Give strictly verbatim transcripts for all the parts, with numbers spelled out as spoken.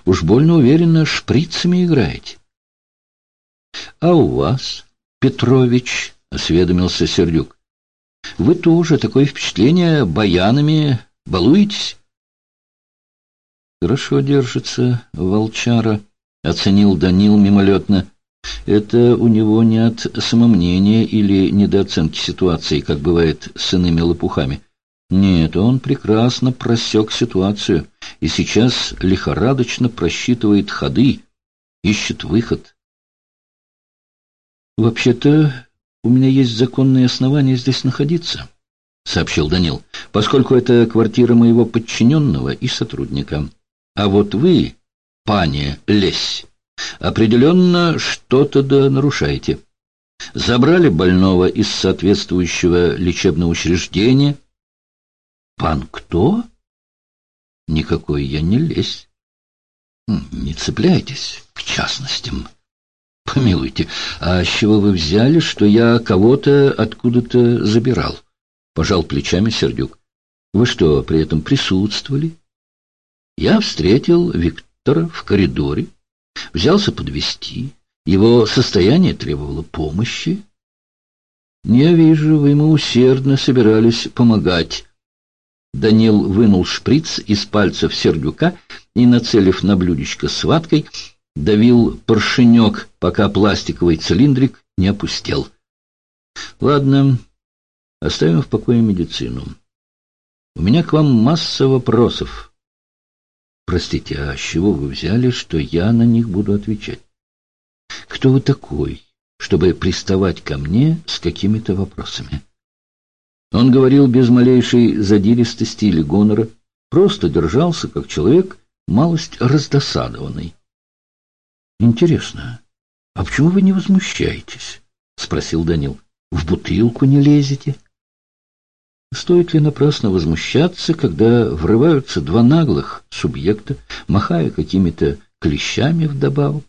Уж больно уверенно шприцами играете. — А у вас, Петрович, — осведомился Сердюк, — вы тоже, такое впечатление, баянами балуетесь? — Хорошо держится волчара, — оценил Данил мимолетно. Это у него не от самомнения или недооценки ситуации, как бывает с иными лопухами. Нет, он прекрасно просек ситуацию и сейчас лихорадочно просчитывает ходы, ищет выход. «Вообще-то у меня есть законные основания здесь находиться», — сообщил Данил, «поскольку это квартира моего подчиненного и сотрудника. А вот вы, пане Лесь, определенно что-то да нарушаете. Забрали больного из соответствующего лечебного учреждения». «Пан кто?» «Никакой я не Лесь». «Не цепляйтесь к частностям». «Помилуйте, а с чего вы взяли, что я кого-то откуда-то забирал?» — пожал плечами Сердюк. «Вы что, при этом присутствовали?» «Я встретил Виктора в коридоре, взялся подвезти. Его состояние требовало помощи». «Я вижу, вы ему усердно собирались помогать». Данил вынул шприц из пальцев Сердюка и, нацелив на блюдечко с ваткой, давил поршенек, пока пластиковый цилиндрик не опустел. «Ладно, оставим в покое медицину. У меня к вам масса вопросов». «Простите, а с чего вы взяли, что я на них буду отвечать? Кто вы такой, чтобы приставать ко мне с какими-то вопросами?» Он говорил без малейшей задиристости или гонора, просто держался, как человек, малость раздосадованный. «Интересно, а почему вы не возмущаетесь?» — спросил Данил. «В бутылку не лезете?» Стоит ли напрасно возмущаться, когда врываются два наглых субъекта, махая какими-то клещами вдобавок?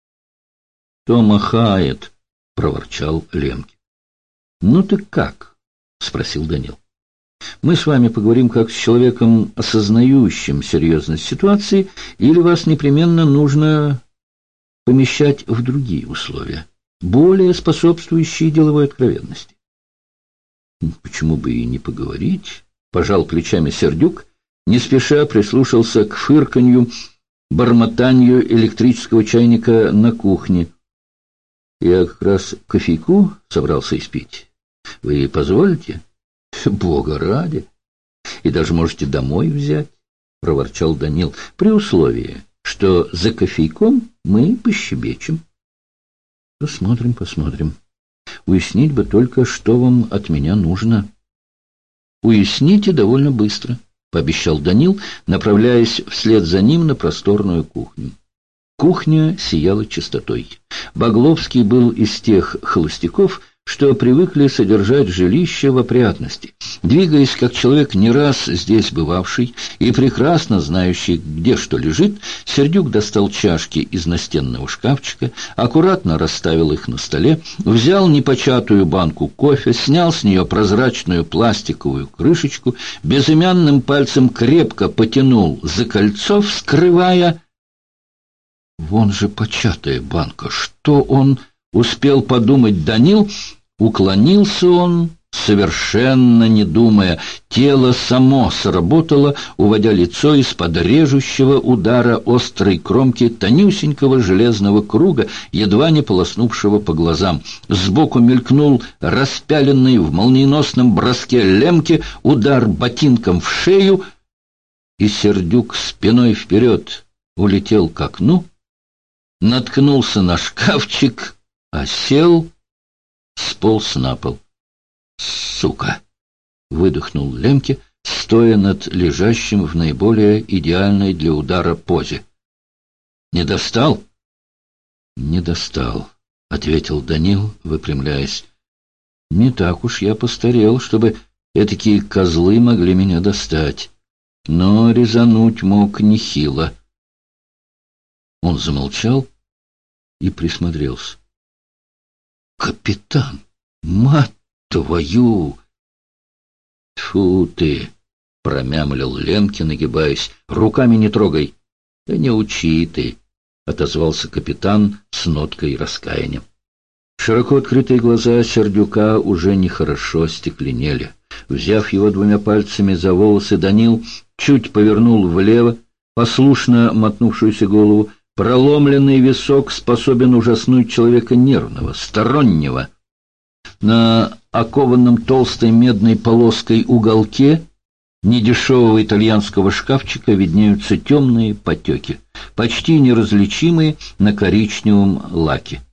«Кто махает?» — проворчал Лемке. «Ну ты как?» — спросил Данил. «Мы с вами поговорим как с человеком, осознающим серьезность ситуации, или вас непременно нужно помещать в другие условия, более способствующие деловой откровенности?» «Почему бы и не поговорить?» — пожал плечами Сердюк, не спеша прислушался к фырканью, бормотанию электрического чайника на кухне. «Я как раз кофейку собрался испить. Вы позволите?» «Бога ради! И даже можете домой взять», — проворчал Данил, «при условии, что за кофейком мы пощебечем». «Посмотрим, посмотрим. Уяснить бы только, что вам от меня нужно». «Уясните довольно быстро», — пообещал Данил, направляясь вслед за ним на просторную кухню. Кухня сияла чистотой. Багловский был из тех холостяков, что привыкли содержать жилище в опрятности. Двигаясь, как человек, не раз здесь бывавший и прекрасно знающий, где что лежит, Сердюк достал чашки из настенного шкафчика, аккуратно расставил их на столе, взял непочатую банку кофе, снял с нее прозрачную пластиковую крышечку, безымянным пальцем крепко потянул за кольцо, вскрывая... «Вон же початая банка! Что он...» — успел подумать Данил. Уклонился он, совершенно не думая. Тело само сработало, уводя лицо из-под режущего удара острой кромки тонюсенького железного круга, едва не полоснувшего по глазам. Сбоку мелькнул распяленный в молниеносном броске Лемке удар ботинком в шею, и Сердюк спиной вперед улетел к окну, наткнулся на шкафчик, осел, сполз на пол. «Сука!» — выдохнул Лемке, стоя над лежащим в наиболее идеальной для удара позе. «Не достал?» «Не достал», — ответил Данил, выпрямляясь. «Не так уж я постарел, чтобы этакие козлы могли меня достать. Но резануть мог нехило». Он замолчал и присмотрелся. «Капитан, мать твою!» «Тьфу ты!» — промямлил Ленке, нагибаясь. «Руками не трогай! — Да не учи ты, — отозвался капитан с ноткой раскаяния. Широко открытые глаза Сердюка уже нехорошо стекленели. Взяв его двумя пальцами за волосы, Данил чуть повернул влево послушно мотнувшуюся голову. Проломленный висок способен ужаснуть человека нервного, стороннего. На окованном толстой медной полоской уголке недешевого итальянского шкафчика виднеются темные потеки, почти неразличимые на коричневом лаке.